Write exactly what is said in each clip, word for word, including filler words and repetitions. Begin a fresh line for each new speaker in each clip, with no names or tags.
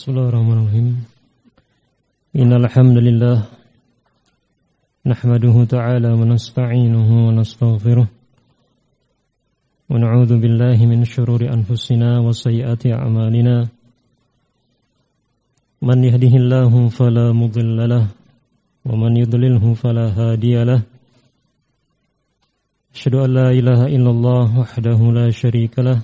Bismillahirrahmanirrahim. Innal hamdalillah nahmaduhu ta'ala wa nasta'inuhu wa nastaghfiruh wa na'udzu billahi min shururi anfusina wa sayyiati a'malina. Man yahdihillahu fala mudilla lahu wa man yudlilhu fala hadiya lahu. Asyhadu an la ilaha illallah wahdahu la syarika lahu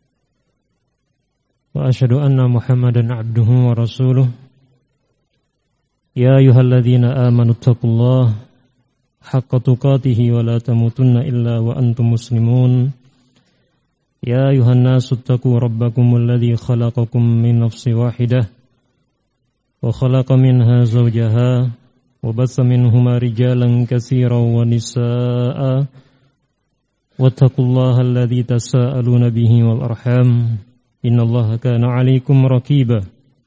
wa asyhadu anna Muhammadan abduhu wa rasuluh. Ya ayyuhalladzina amanu taqullaha haqqa tuqatih wa la tamutunna illa wa antum muslimun. Ya ayyuhan nasu taqu rabbakumul ladzi khalaqakum min nafsin wahidah wa khalaqa minha zawjaha wa bassa minhuma rijalan katsiran wa nisaa'a wattaqullaha alladzi tasaaluna bihi wal arham. Innallaha kana 'alaikum raqiba.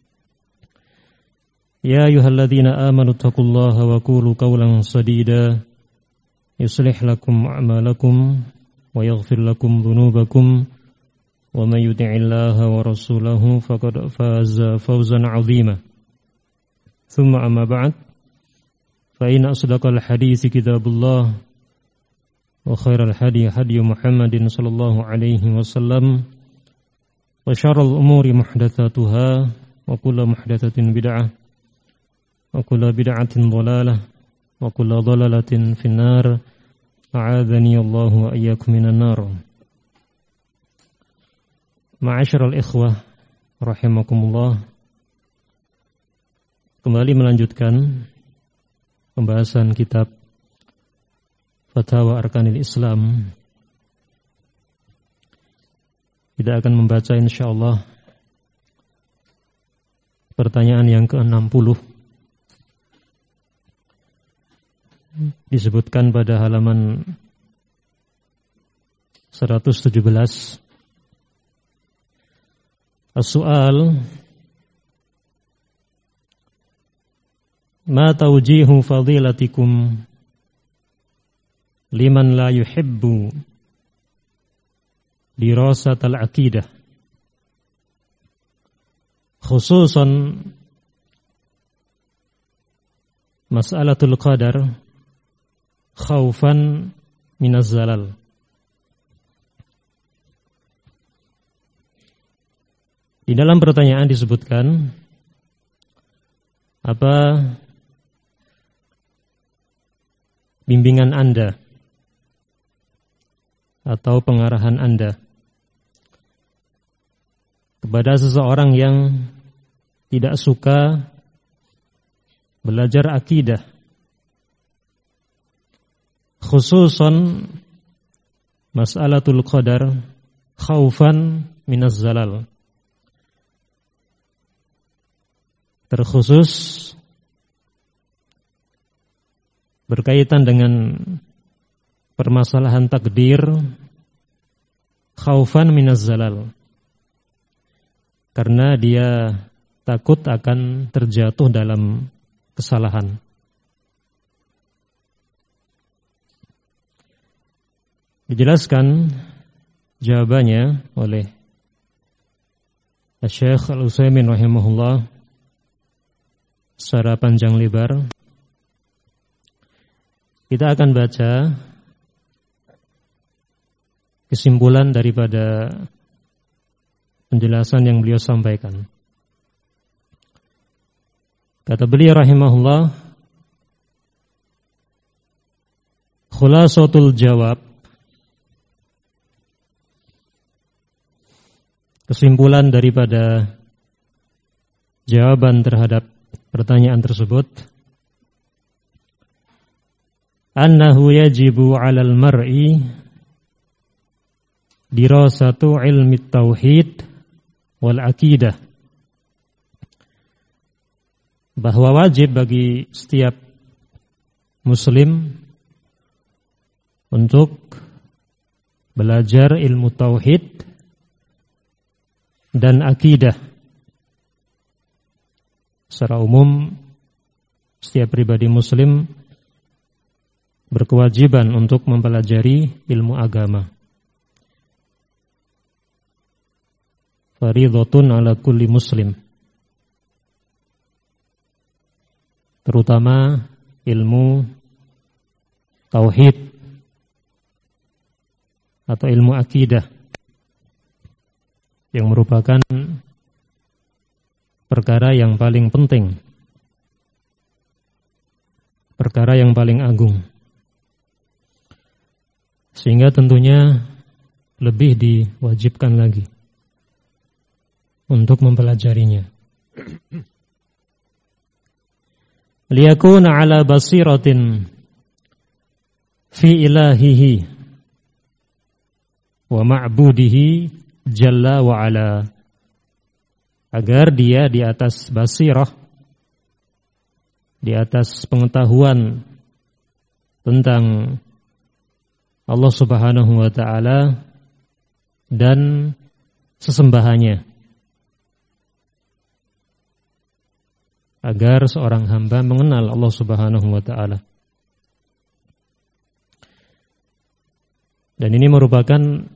Ya ayyuhalladzina amanu taqullaha wa qulu qawlan sadida yuslih lakum a'malakum wa yaghfir lakum dhunubakum wa may yuti'illaha wa rasulahu faqad faza fawzan 'azima. Tsumma amma ba'd, fa inna asdaqal haditsi kitabullah wa khairal hadi hadi Muhammadin sallallahu alaihi wasallam wa syarrul umuri muhdatsatuha wa kullu muhdatsatin bid'ah wa kullu bid'atin dhalalah wa kullu dhalalatin finnar. A'adzani Allahu wa iyyakum minan nar. Ma'asyiral ikhwah rahimakumullah. Kembali melanjutkan pembahasan kitab Fatawa Arkanil Islam. Kita akan membaca insyaallah pertanyaan yang ke enam puluh. Disebutkan pada halaman seratus tujuh belas. As-su'al: ma tawjihu fadilatikum liman la yuhibbu dirasat al-aqidah, khususan mas'alatul qadar khaufan minaz zalal. Di dalam pertanyaan disebutkan apa bimbingan Anda atau pengarahan Anda kepada seseorang yang tidak suka belajar akidah, khususan mas'alatul qadar khaufan minaz zalal, terkhusus berkaitan dengan permasalahan takdir khaufan minaz zalal, karena dia takut akan terjatuh dalam kesalahan. Dijelaskan jawabannya oleh Syekh Al-Utsaimin rahimahullah secara panjang lebar. Kita akan baca kesimpulan daripada penjelasan yang beliau sampaikan. Kata beliau rahimahullah, khulasatul jawab, kesimpulan daripada jawaban terhadap pertanyaan tersebut, annahu yajibu 'alal mar'i dirasatu ilmi tauhid wal aqidah, bahwa wajib bagi setiap muslim untuk belajar ilmu tauhid dan akidah. Secara umum setiap pribadi muslim berkewajiban untuk mempelajari ilmu agama. Fardhatun ala kulli muslim. terutama ilmu tauhid atau ilmu akidah yang merupakan perkara yang paling penting, perkara yang paling agung, sehingga tentunya lebih diwajibkan lagi untuk mempelajarinya. Liyakuna ala basiratin fi ilahihi wa ma'budihi jalla wa ala, agar dia di atas basirah, di atas pengetahuan tentang Allah Subhanahu wa ta'ala dan sesembahannya, agar seorang hamba mengenal Allah Subhanahu wa ta'ala. Dan ini merupakan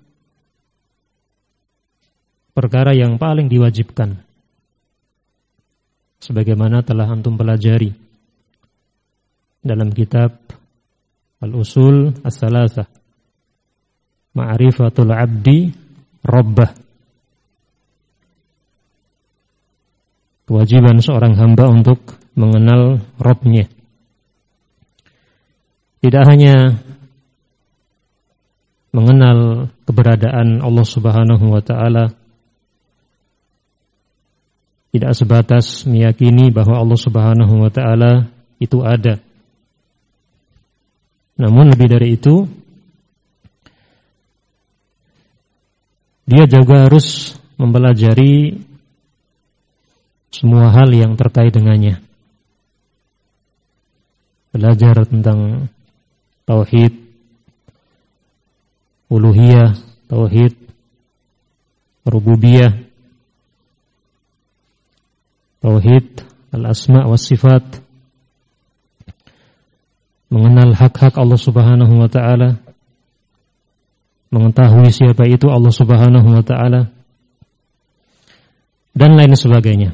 perkara yang paling diwajibkan, sebagaimana telah antum pelajari dalam kitab Al-Usul As-Salasah, Ma'rifatul Abdi Rabbah. Kewajiban seorang hamba untuk mengenal Rabb-nya. Tidak hanya mengenal keberadaan Allah Subhanahu wa ta'ala, tidak sebatas meyakini bahwa Allah Subhanahu wa ta'ala itu ada. Namun lebih dari itu, dia juga harus mempelajari semua hal yang terkait dengannya. Belajar tentang tauhid uluhiyah, tauhid rububiyah, tauhid al-asma' was sifat, mengenal hak-hak Allah Subhanahu wa ta'ala, mengetahui siapa itu Allah Subhanahu wa ta'ala, dan lain sebagainya.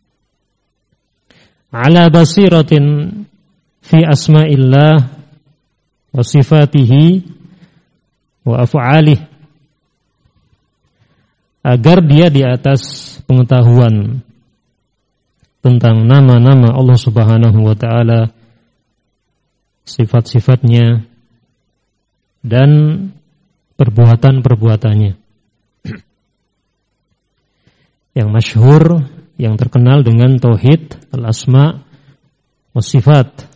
Ala basiratin fi asma'illah wa sifatihi wa af'alih, agar dia di atas pengetahuan tentang nama-nama Allah Subhanahu wa ta'ala, sifat-sifatnya, dan perbuatan-perbuatannya yang masyhur, yang terkenal dengan tauhid al-asma' was sifat.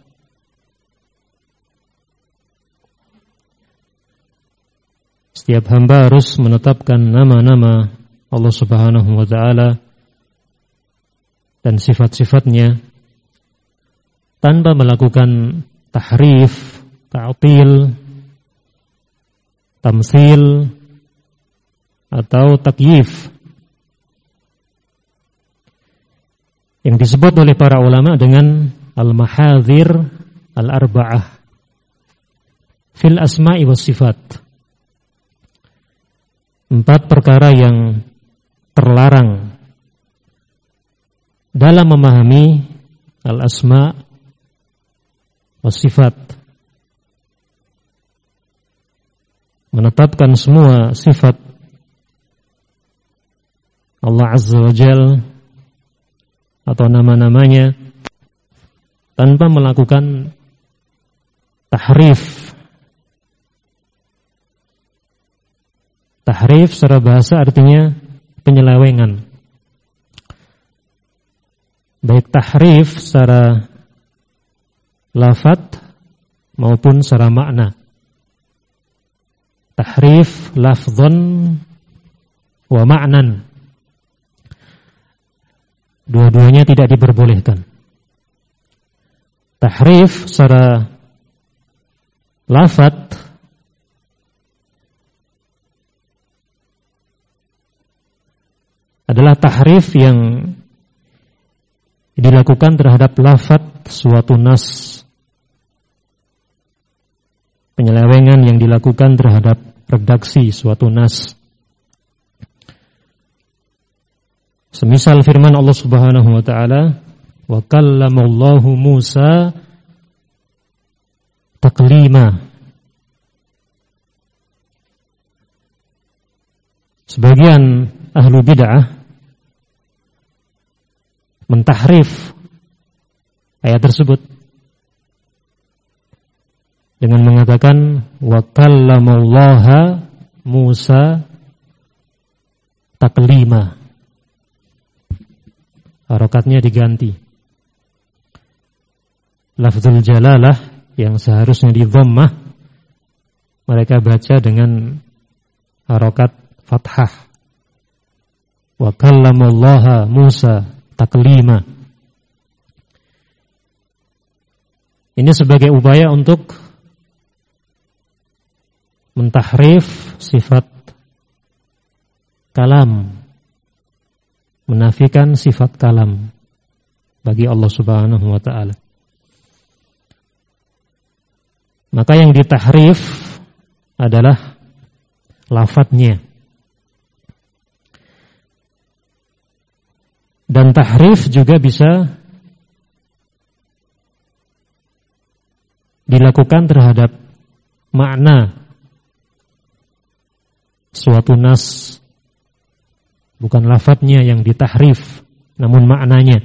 Setiap hamba harus menetapkan nama-nama Allah Subhanahu wa ta'ala dan sifat-sifatnya tanpa melakukan tahrif, ta'til, tamtsil, atau takyif, yang disebut oleh para ulama dengan al-mahadzir al-arba'ah fil asma'i was sifat. Empat perkara yang terlarang dalam memahami al-asma' was sifat. Menetapkan semua sifat Allah Azza wa Jal atau nama-namanya tanpa melakukan tahrif. Tahrif secara bahasa artinya penyelewengan. Baik tahrif secara lafadz maupun secara makna. Tahrif lafdzan wa ma'nan, dua-duanya tidak diperbolehkan. Tahrif secara lafadz adalah tahrif yang dilakukan terhadap lafadz suatu nas, penyelewengan yang dilakukan terhadap redaksi suatu nas. Semisal firman Allah Subhanahu wa ta'ala, wa kallamallahu Musa taklima. Sebagian ahlu bid'ah mentahrif ayat tersebut dengan mengatakan wa kallamallaha Musa taklima. Harokatnya diganti. Lafzul jalalah yang seharusnya di dhammah mereka baca dengan harokat fathah. Wa kallamallaha Musa taklima. Ini sebagai upaya untuk mentahrif sifat kalam, menafikan sifat kalam bagi Allah Subhanahu wa taala. Maka yang ditahrif adalah lafadznya. Dan tahrif juga bisa dilakukan terhadap makna suatu nas. Bukan lafadznya yang ditahrif, namun maknanya.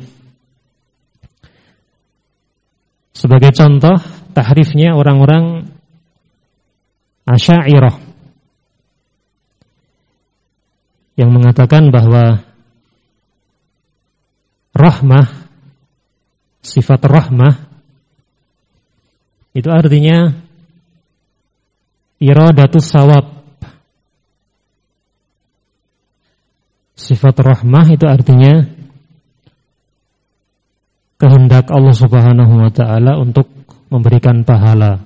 Sebagai contoh, tahrifnya orang-orang Asy'ariyah yang mengatakan bahwa rahmah, sifat rahmah itu artinya iradatus shawab. Sifat rahmah itu artinya kehendak Allah Subhanahu wa taala untuk memberikan pahala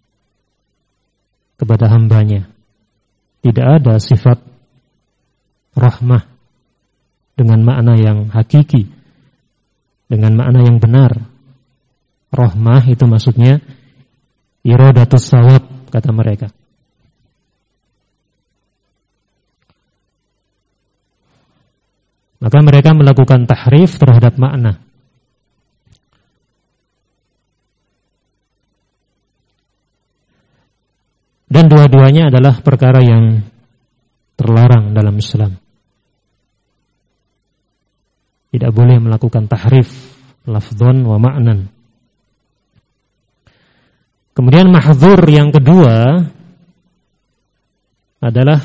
kepada hambanya. Tidak ada sifat rahmah dengan makna yang hakiki, dengan makna yang benar. Rahmah itu maksudnya iradatus shawab, kata mereka. Maka mereka melakukan tahrif terhadap makna. Dan dua-duanya adalah perkara yang terlarang dalam Islam. Tidak boleh melakukan tahrif lafdzon wa ma'nan. Kemudian mahdzur yang kedua adalah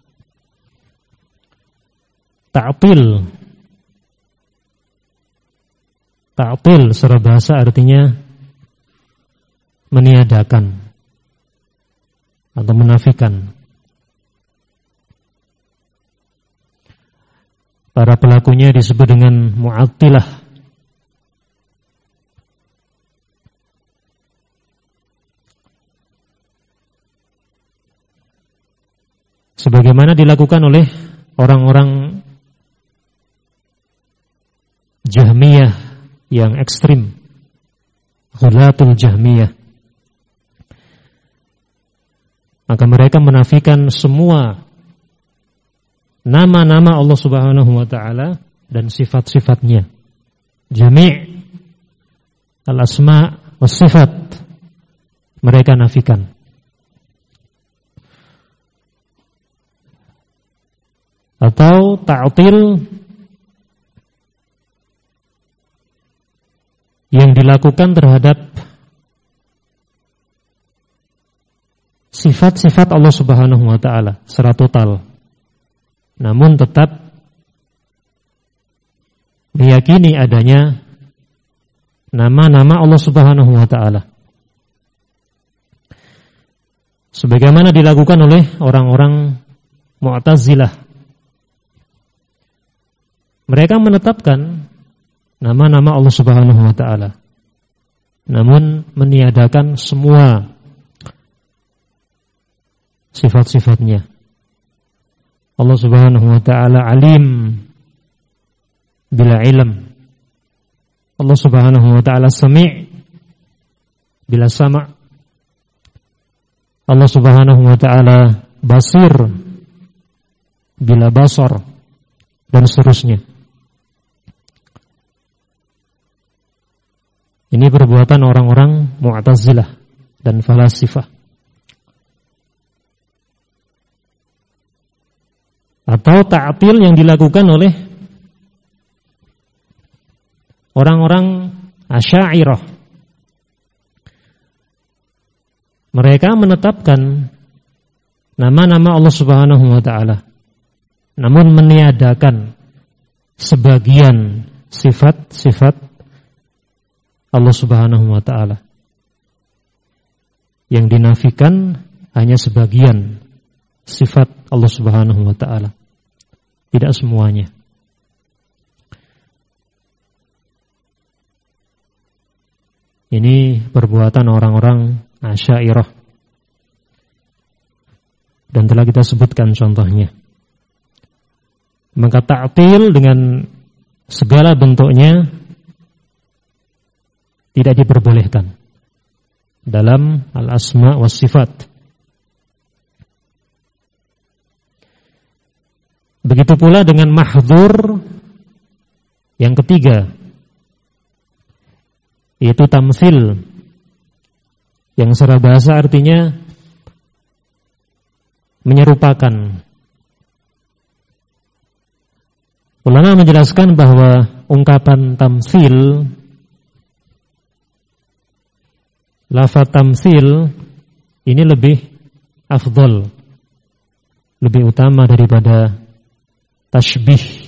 ta'til. Ta'til secara bahasa artinya meniadakan atau menafikan. Para pelakunya disebut dengan mu'attilah. Sebagaimana dilakukan oleh orang-orang Jahmiyah yang ekstrim, Ghulatul Jahmiyah. Maka mereka menafikan semua nama-nama Allah Subhanahu wa taala dan sifat-sifatnya. Jami' al-asma' was sifat mereka nafikan. Atau ta'til yang dilakukan terhadap sifat-sifat Allah Subhanahu wa taala secara total. Namun tetap meyakini adanya nama-nama Allah Subhanahu wa taala. Sebagaimana dilakukan oleh orang-orang Mu'tazilah. Mereka menetapkan nama-nama Allah Subhanahu wa taala, namun meniadakan semua sifat-sifatnya. Allah Subhanahu wa taala alim bila ilm. Allah Subhanahu wa taala sami' bila sama'. Allah Subhanahu wa taala basir bila basar, dan seterusnya. Ini perbuatan orang-orang Mu'tazilah dan falasifah. Atau ta'til yang dilakukan oleh orang-orang Asy'ariyah. Mereka menetapkan nama-nama Allah Subhanahu wa taala, namun meniadakan sebagian sifat-sifat Allah Subhanahu wa taala. Yang dinafikan hanya sebagian sifat Allah Subhanahu wa taala, tidak semuanya. Ini perbuatan orang-orang Asy'ariyah, dan telah kita sebutkan contohnya. Maka ta'til dengan segala bentuknya tidak diperbolehkan dalam al-asma was sifat. Begitu pula dengan mahdzur yang ketiga, yaitu tamtsil, yang secara bahasa artinya menyerupakan. Ulama menjelaskan bahwa ungkapan tamtsil, lafaz tamtsil ini lebih afdal, lebih utama daripada tashbih.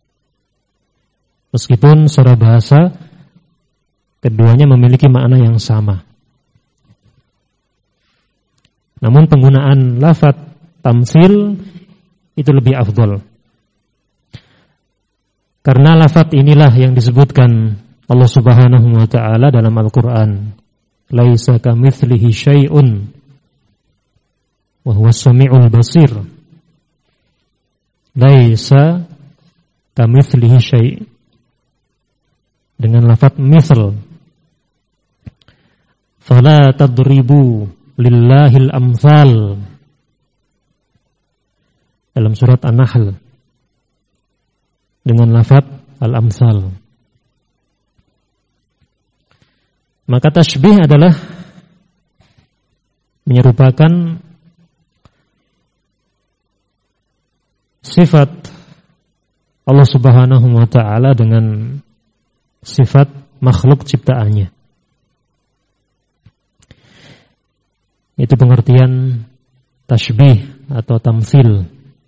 Meskipun secara bahasa keduanya memiliki makna yang sama, namun penggunaan lafaz tamtsil itu lebih afdal. Karena lafaz inilah yang disebutkan Allah Subhanahu wa taala dalam Al-Qur'an, laisa kamitslihi syai'un wa huwas samiul basir. Laisa kamitslihi syai', dengan lafaz misl. Fala tadribu lillahil amsal, dalam surat An-Nahl dengan lafaz al-amsal. Maka tasybih adalah menyerupakan sifat Allah Subhanahu wa taala dengan sifat makhluk ciptaannya. Itu pengertian tasybih atau tamtsil.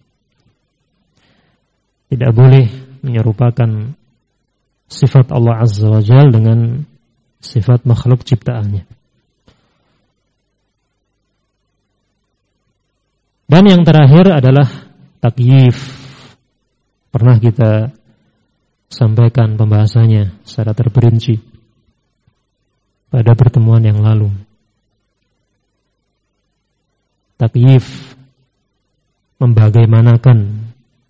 Tidak boleh menyerupakan sifat Allah Azza wa Jalla dengan sifat makhluk ciptaannya. Dan yang terakhir adalah takyif. Pernah kita sampaikan pembahasannya secara terperinci pada pertemuan yang lalu. Takyif, membagaimanakan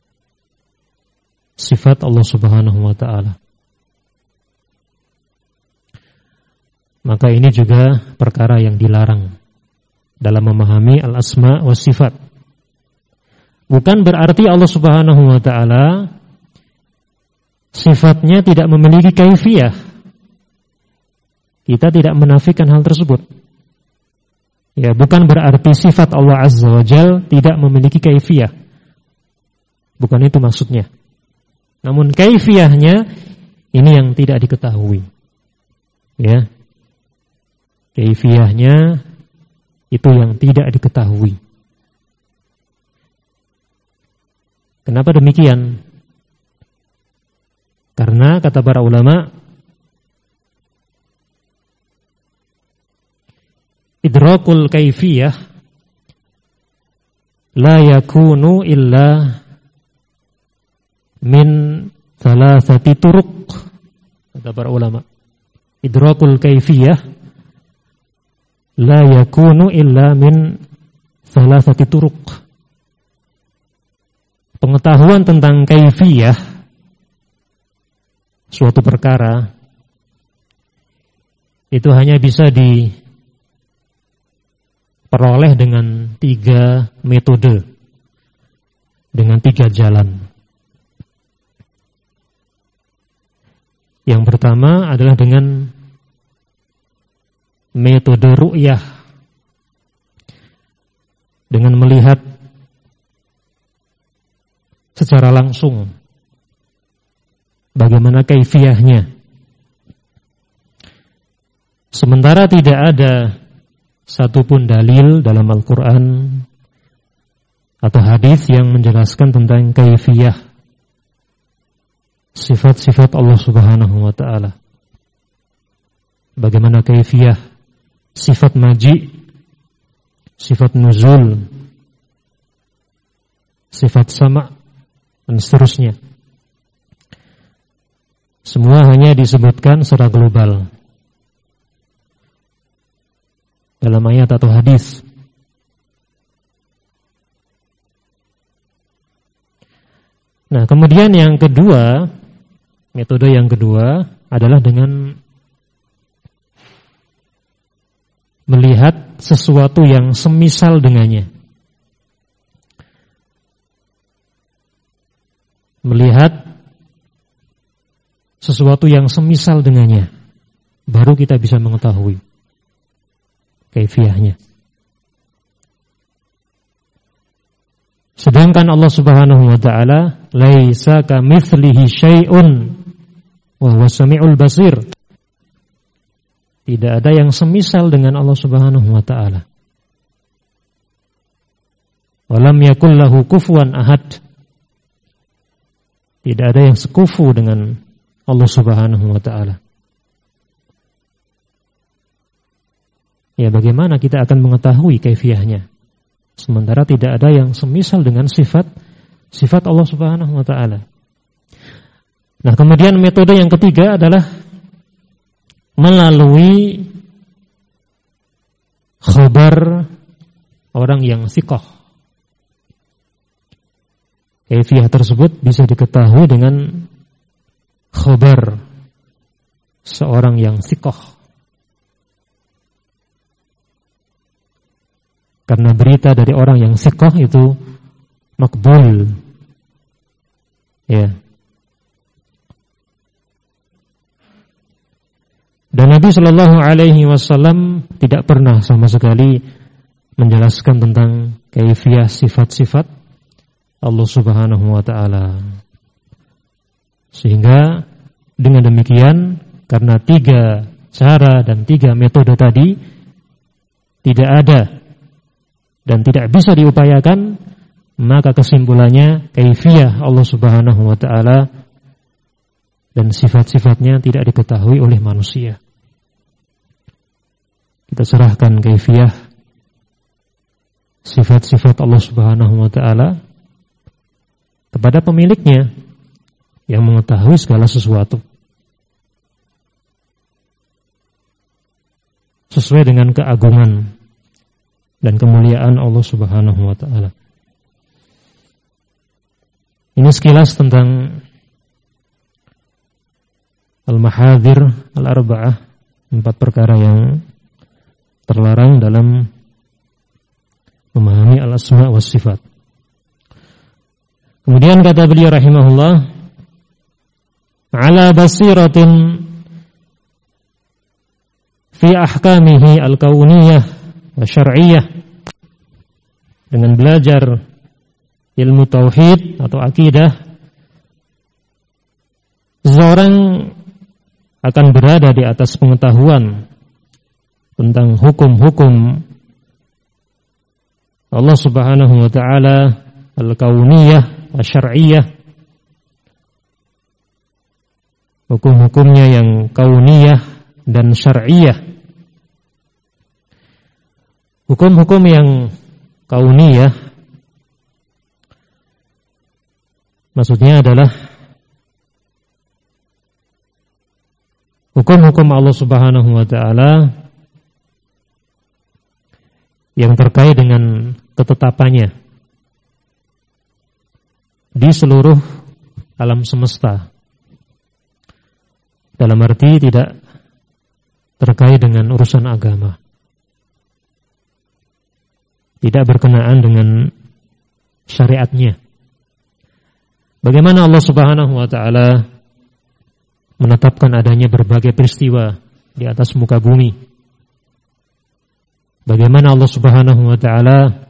sifat Allah Subhanahu wa taala. Maka ini juga perkara yang dilarang dalam memahami al-asma wa sifat. Bukan berarti Allah Subhanahu wa taala sifatnya tidak memiliki kaifiyah. Kita tidak menafikan hal tersebut. Ya, bukan berarti sifat Allah Azza wa Jalla tidak memiliki kaifiyah. Bukan itu maksudnya. Namun kaifiyahnya ini yang tidak diketahui. Ya. Kaifiyahnya itu yang tidak diketahui. Kenapa demikian? Karena kata para ulama, idrakul kaifiyah la yakunu illa min thalathati turuq. Kata para ulama, idrakul kaifiyah la yakunu illa min thalathati turuq. Pengetahuan tentang kaifiyah suatu perkara itu hanya bisa diperoleh dengan tiga metode, dengan tiga jalan. Yang pertama adalah dengan metode ru'yah, dengan melihat secara langsung bagaimana kaifiyahnya. Sementara tidak ada satupun dalil dalam Al-Quran atau hadis yang menjelaskan tentang kaifiyah sifat-sifat Allah Subhanahu wa ta'ala. Bagaimana kaifiyah sifat maji, sifat nuzul, sifat sama, dan seterusnya. Semua hanya disebutkan secara global dalam ayat atau hadis. Nah, kemudian yang kedua, metode yang kedua adalah dengan melihat sesuatu yang semisal dengannya. Melihat sesuatu yang semisal dengannya, baru kita bisa mengetahui kaifiyahnya. Sedangkan Allah Subhanahu wa ta'ala laisa kamitslihi syai'un wa huwas samiul basir. Tidak ada yang semisal dengan Allah Subhanahu wa ta'ala. Walam yakul lahu kufuwan ahad. Tidak ada yang sekufu dengan Allah Subhanahu wa ta'ala. Ya, bagaimana kita akan mengetahui kaifiyahnya sementara tidak ada yang semisal dengan sifat sifat Allah Subhanahu wa ta'ala. Nah, kemudian metode yang ketiga adalah melalui khabar orang yang thiqah. Kaifiyah tersebut bisa diketahui dengan khabar seorang yang thiqah. Karena berita dari orang yang thiqah itu makbul. Ya. Dan Nabi Shallallahu Alaihi Wasallam tidak pernah sama sekali menjelaskan tentang kaifiyah sifat-sifat Allah Subhanahu Wa Taala. Sehingga dengan demikian, karena tiga cara dan tiga metode tadi tidak ada dan tidak bisa diupayakan, maka kesimpulannya kaifiyah Allah Subhanahu wa ta'ala dan sifat-sifatnya tidak diketahui oleh manusia. Kita serahkan kaifiyah sifat-sifat Allah Subhanahu wa ta'ala kepada pemiliknya yang mengetahui segala sesuatu sesuai dengan keagungan dan kemuliaan Allah Subhanahu wa ta'ala. Ini sekilas tentang al-mahadhir al-arba'ah, empat perkara yang terlarang dalam memahami al-asma' was sifat. Kemudian kata beliau rahimahullah, ala basiratin fi ahkamihi al-kauniyah syar'iyyah, dengan belajar ilmu tauhid atau akidah, seseorang akan berada di atas pengetahuan tentang hukum-hukum Allah Subhanahu wa ta'ala al-kauniyah syar'iyyah, hukum-hukumnya yang kauniyah dan syar'iyyah. Hukum-hukum yang kauniyah maksudnya adalah hukum-hukum Allah Subhanahu wa ta'ala yang terkait dengan ketetapannya di seluruh alam semesta. Dalam arti tidak terkait dengan urusan agama, tidak berkenaan dengan syariatnya. Bagaimana Allah Subhanahu wa ta'ala menetapkan adanya berbagai peristiwa di atas muka bumi, bagaimana Allah Subhanahu wa taala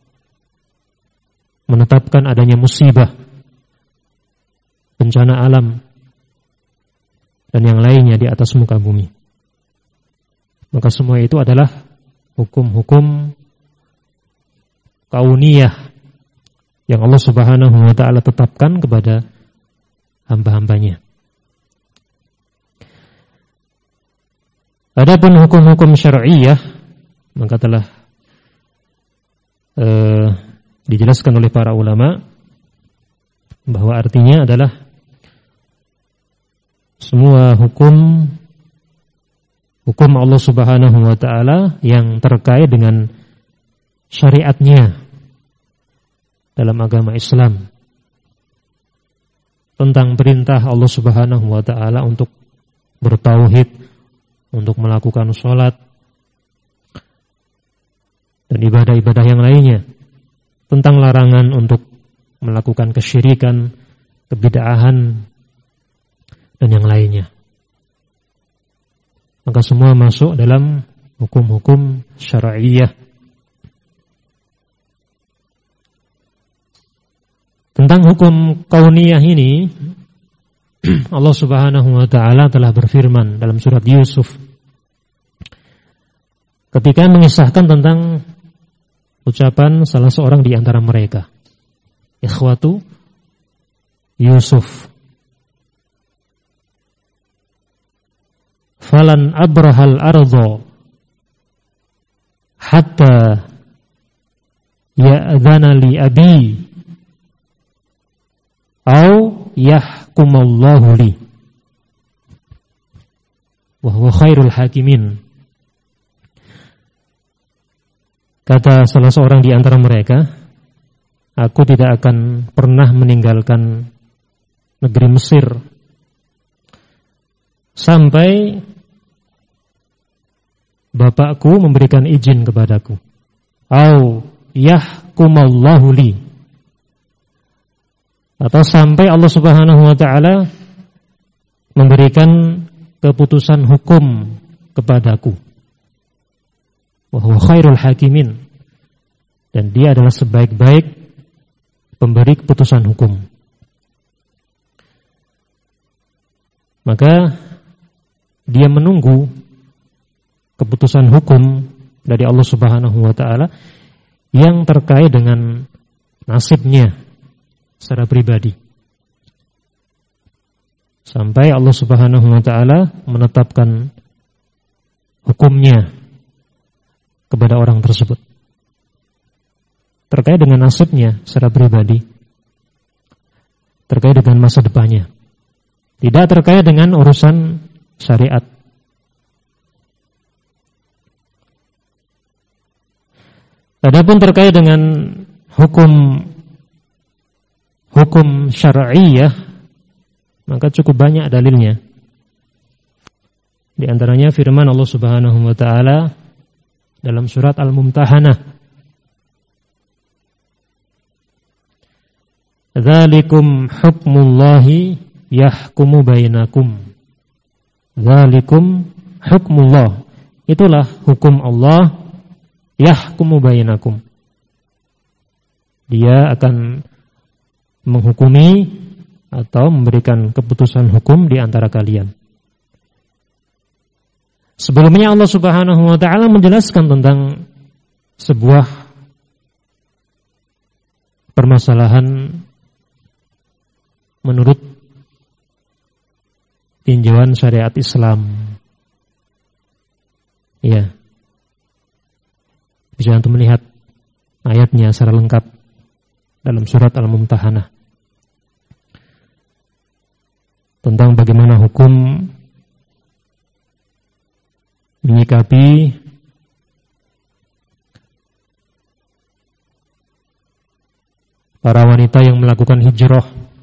menetapkan adanya musibah, bencana alam, dan yang lainnya di atas muka bumi. Maka semua itu adalah hukum-hukum kauniyah yang Allah Subhanahu wa taala tetapkan kepada hamba-hambanya. Adapun hukum-hukum syar'iyah maka telah eh, dijelaskan oleh para ulama bahwa artinya adalah semua hukum hukum Allah Subhanahu wa taala yang terkait dengan syariatnya dalam agama Islam, tentang perintah Allah Subhanahu wa taala untuk bertauhid, untuk melakukan sholat dan ibadah-ibadah yang lainnya, tentang larangan untuk melakukan kesyirikan, kebid'ahan, dan yang lainnya. Maka semua masuk dalam hukum-hukum syar'iyah. Tentang hukum kauniyah ini, Allah Subhanahu wa taala telah berfirman dalam surat Yusuf ketika mengisahkan tentang ucapan salah seorang di antara mereka, ikhwatu Yusuf. Falan abrahal ardo hatta ya'dhana li abi au yahkumallahu li wa huwa khairul hakimin. Kata salah seorang di antara mereka, aku tidak akan pernah meninggalkan negeri Mesir sampai bapakku memberikan izin kepadaku, au yahkumallahu li, atau sampai Allah Subhanahu wa taala memberikan keputusan hukum kepadaku. Wa huwa khairul hakimin, dan dia adalah sebaik-baik pemberi keputusan hukum. Maka dia menunggu keputusan hukum dari Allah Subhanahu wa taala yang terkait dengan nasibnya secara pribadi, sampai Allah Subhanahu wa taala menetapkan hukumnya kepada orang tersebut terkait dengan nasibnya secara pribadi, terkait dengan masa depannya, tidak terkait dengan urusan syariat. Adapun terkait dengan hukum hukum syar'iyah, maka cukup banyak dalilnya. Di antaranya firman Allah Subhanahu wa taala dalam surat Al-Mumtahanah, "Dzalikum hukmullahi yahkumu bainakum." Dzalikum hukmullah. Itulah hukum Allah, yahkumu bainakum. Dia akan menghukumi atau memberikan keputusan hukum di antara kalian. Sebelumnya Allah Subhanahu wa taala menjelaskan tentang sebuah permasalahan menurut tinjauan syariat Islam. Ya. Bisa untuk melihat ayatnya secara lengkap dalam surat Al-Mumtahanah tentang bagaimana hukum menyikapi para wanita yang melakukan hijrah,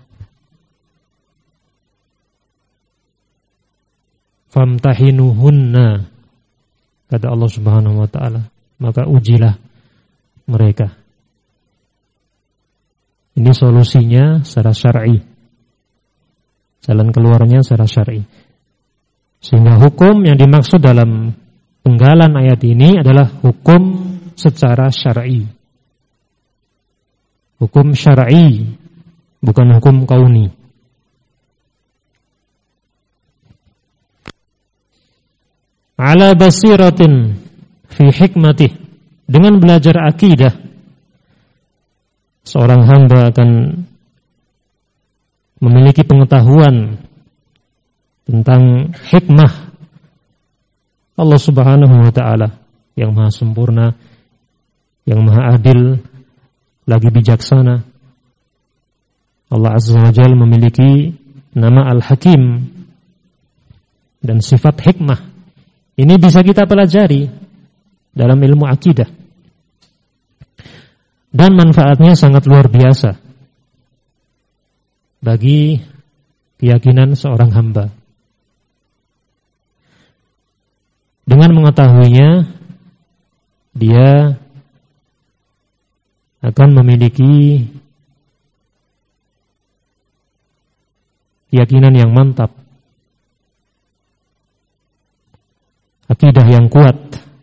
famtahinuhunna, kata Allah Subhanahu wa taala, maka ujilah mereka. Ini solusinya secara syar'i, jalan keluarnya secara syar'i. Sehingga hukum yang dimaksud dalam penggalan ayat ini adalah hukum secara syar'i. Hukum syar'i, bukan hukum kauni. Ala basiratin fi hikmatih. Dengan belajar akidah, seorang hamba akan memiliki pengetahuan tentang hikmah Allah Subhanahu wa ta'ala yang maha sempurna, yang maha adil, lagi bijaksana. Allah Azza wa Jalla memiliki nama Al-Hakim dan sifat hikmah. Ini bisa kita pelajari dalam ilmu akidah. Dan manfaatnya sangat luar biasa bagi keyakinan seorang hamba. Dengan mengetahuinya, dia akan memiliki keyakinan yang mantap, akidah yang kuat,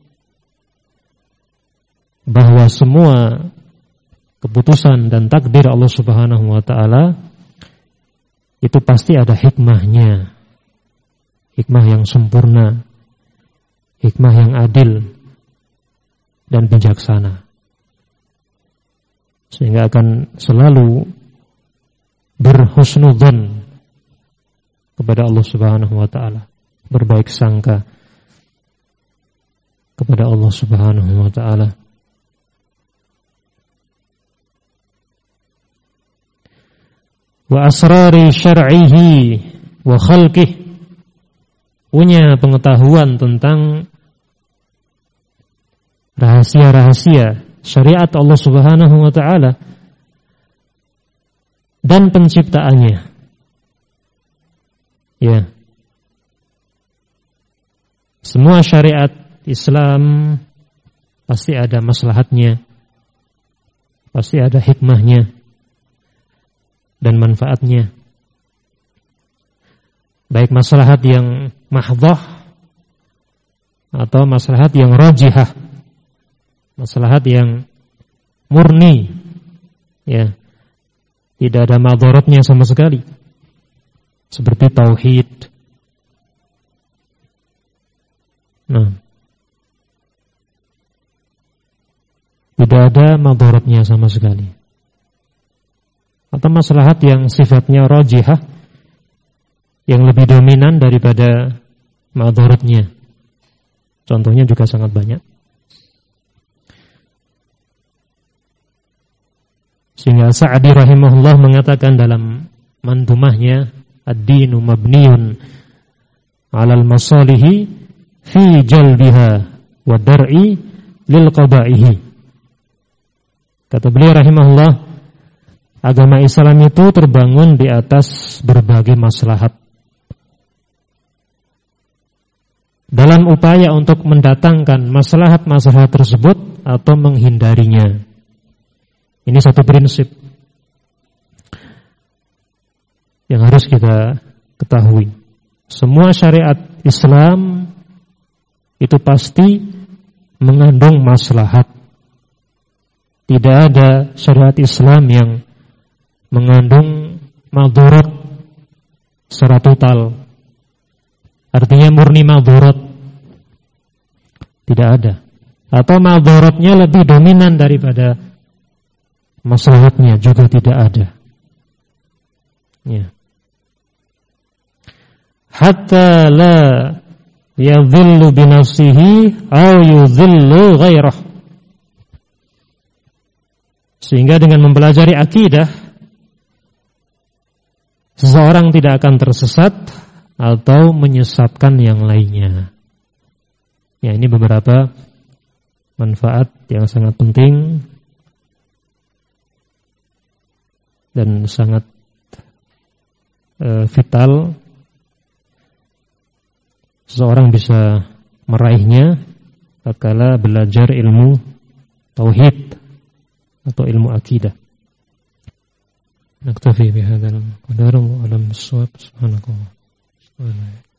bahwa semua keputusan dan takdir Allah Subhanahu wa ta'ala itu pasti ada hikmahnya, hikmah yang sempurna, hikmah yang adil dan bijaksana, sehingga akan selalu berhusnudzon kepada Allah Subhanahu wa ta'ala, berbaik sangka kepada Allah Subhanahu wa ta'ala. Wa asrari syar'ihi wa khalqih, punya pengetahuan tentang rahasia-rahasia syariat Allah Subhanahu wa ta'ala dan penciptaannya. Ya. Semua syariat Islam pasti ada maslahatnya, pasti ada hikmahnya dan manfaatnya. Baik maslahat yang mahdhah atau maslahat yang rajihah, maslahat yang murni, ya, tidak ada madaratnya sama sekali, seperti tauhid. Nah, tidak ada madaratnya sama sekali. Atau maslahat yang sifatnya rajihah, yang lebih dominan daripada madaratnya. Contohnya juga sangat banyak. Sehingga Sa'di rahimahullah mengatakan dalam mandumahnya, ad-dinu mabniyun 'alal masalihi fi jalbiha wa dar'i lil qada'ihi. Kata beliau rahimahullah, agama Islam itu terbangun di atas berbagai maslahat. Dalam upaya untuk mendatangkan maslahat-maslahat tersebut atau menghindarinya. Ini satu prinsip yang harus kita ketahui. Semua syariat Islam itu pasti mengandung maslahat. Tidak ada syariat Islam yang mengandung madharat secara total, artinya murni madharat, tidak ada. Atau madharatnya lebih dominan daripada maslahatnya, juga tidak ada. Ya. Hatta la yadhillu binafsihi aw yudhillu ghairah. Sehingga dengan mempelajari akidah, seseorang tidak akan tersesat atau menyesatkan yang lainnya. Ya, ini beberapa manfaat yang sangat penting dan sangat uh, vital. Seseorang bisa meraihnya tatkala belajar ilmu tauhid atau ilmu akidah. نكتفي بهذا القدر وأعلم الصواب. سبحانك اللهم وبحمدك.